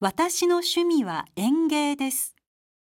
私の趣味は園芸です。